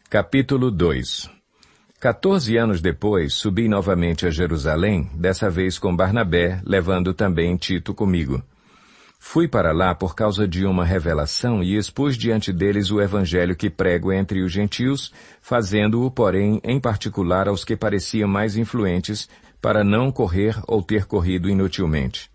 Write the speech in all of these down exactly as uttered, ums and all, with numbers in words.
Capítulo dois. Quatorze anos depois, subi novamente a Jerusalém, dessa vez com Barnabé, levando também Tito comigo. Fui para lá por causa de uma revelação e expus diante deles o evangelho que prego entre os gentios, fazendo-o, porém, em particular aos que pareciam mais influentes, para não correr ou ter corrido inutilmente.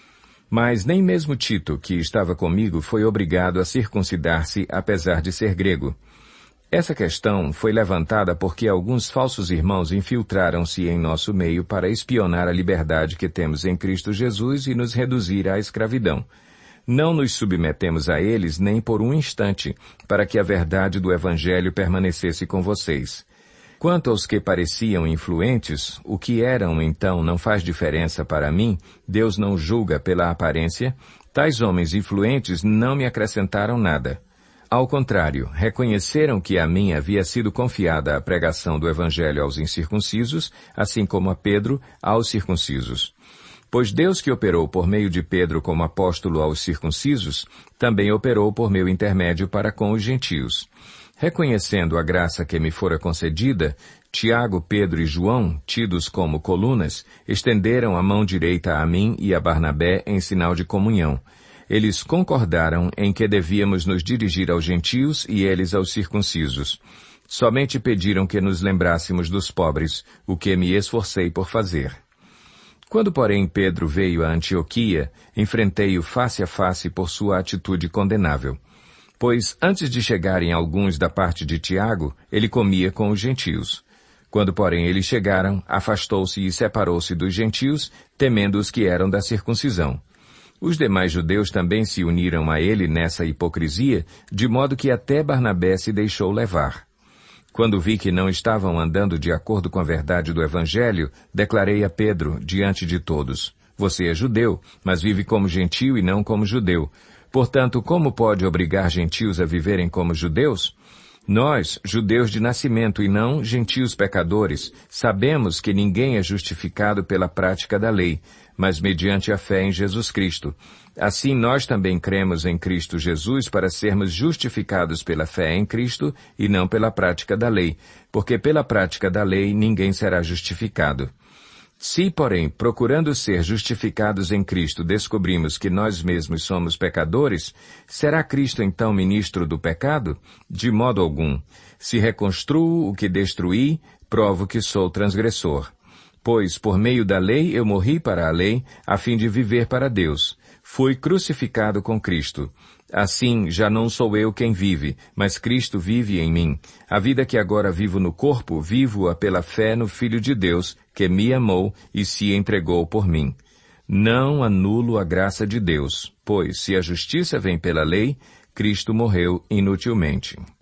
Mas nem mesmo Tito, que estava comigo, foi obrigado a circuncidar-se, apesar de ser grego. Essa questão foi levantada porque alguns falsos irmãos infiltraram-se em nosso meio para espionar a liberdade que temos em Cristo Jesus e nos reduzir à escravidão. Não nos submetemos a eles nem por um instante, para que a verdade do Evangelho permanecesse com vocês. Quanto aos que pareciam influentes, o que eram então não faz diferença para mim, Deus não julga pela aparência, tais homens influentes não me acrescentaram nada. Ao contrário, reconheceram que a mim havia sido confiada a pregação do Evangelho aos incircuncisos, assim como a Pedro aos circuncisos. Pois Deus que operou por meio de Pedro como apóstolo aos circuncisos, também operou por meu intermédio para com os gentios. Reconhecendo a graça que me fora concedida, Tiago, Pedro e João, tidos como colunas, estenderam a mão direita a mim e a Barnabé em sinal de comunhão. Eles concordaram em que devíamos nos dirigir aos gentios e eles aos circuncisos. Somente pediram que nos lembrássemos dos pobres, o que me esforcei por fazer. Quando, porém, Pedro veio a Antioquia, enfrentei-o face a face por sua atitude condenável. Pois, antes de chegarem alguns da parte de Tiago, ele comia com os gentios. Quando, porém, eles chegaram, afastou-se e separou-se dos gentios, temendo os que eram da circuncisão. Os demais judeus também se uniram a ele nessa hipocrisia, de modo que até Barnabé se deixou levar. Quando vi que não estavam andando de acordo com a verdade do Evangelho, declarei a Pedro, diante de todos: você é judeu, mas vive como gentio e não como judeu. Portanto, como pode obrigar gentios a viverem como judeus? Nós, judeus de nascimento e não gentios pecadores, sabemos que ninguém é justificado pela prática da lei, mas mediante a fé em Jesus Cristo. Assim nós também cremos em Cristo Jesus para sermos justificados pela fé em Cristo e não pela prática da lei, porque pela prática da lei ninguém será justificado. Se, porém, procurando ser justificados em Cristo, descobrimos que nós mesmos somos pecadores, será Cristo então ministro do pecado? De modo algum. Se reconstruo o que destruí, provo que sou transgressor. Pois, por meio da lei, eu morri para a lei, a fim de viver para Deus. Fui crucificado com Cristo. Assim, já não sou eu quem vive, mas Cristo vive em mim. A vida que agora vivo no corpo, vivo-a pela fé no Filho de Deus, que me amou e se entregou por mim. Não anulo a graça de Deus, pois, se a justiça vem pela lei, Cristo morreu inutilmente.